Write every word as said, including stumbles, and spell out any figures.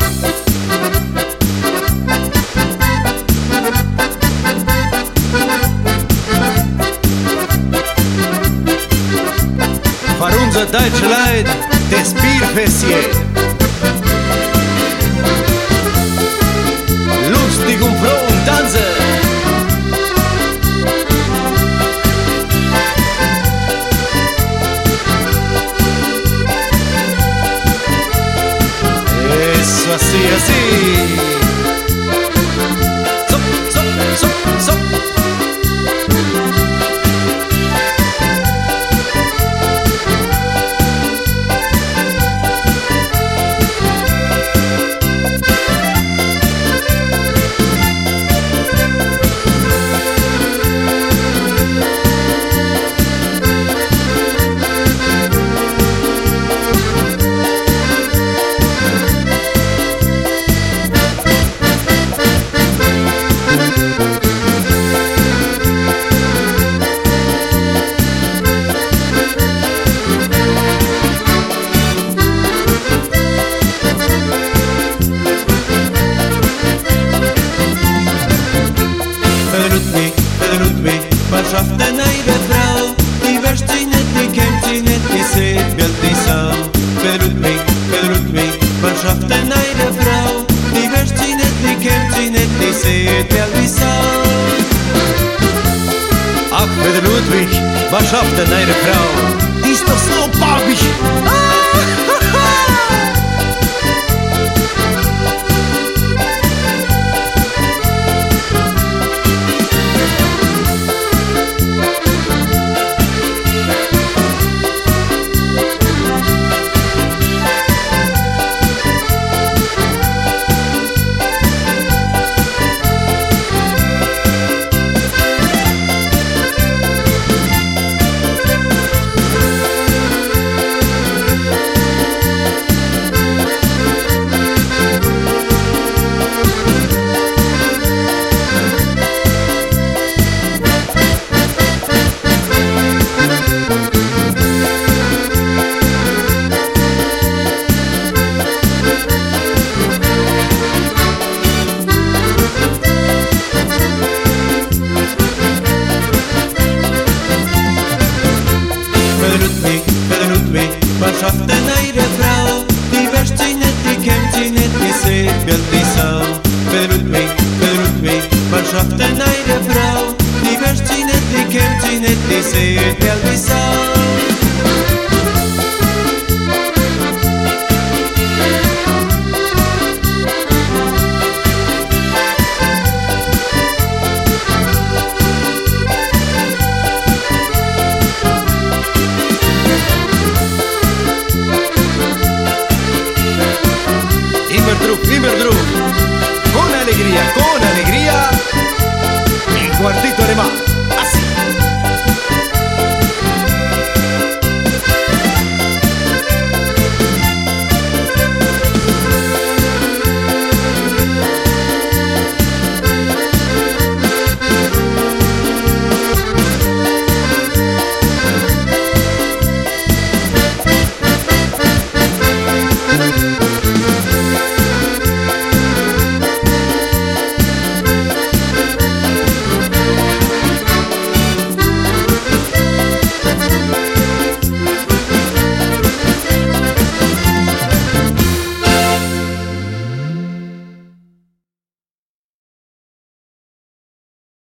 Unser deutsche Leid des Bierfestier. Lustig und froh und tanzen. Eso así, así. Zop, zop, zop, zop. Was schafft denn eine Frau? Die wäscht sie nicht, die kämmt sie nicht, die sieht Geld die Sau. Verrückt mich, verrückt mich, was schafft denn eine Frau? Die wäscht sie nicht, die kämmt sie nicht, die sieht Geld die Sau. Ach, Peter Ludwig, was schafft denn eine Frau? Die ist doch so pappig. Was schafft denn eine Frau? Die wäscht sie nicht, die kämmt sie nicht, die sieht Geld die Sau. Verrückt mich, verrückt mich, was schafft denn eine Frau? Die wäscht sie nicht, die kämmt sie nicht, die sieht Geld die Sau. Immer Druck, con alegría, con alegría, el cuartito alemán.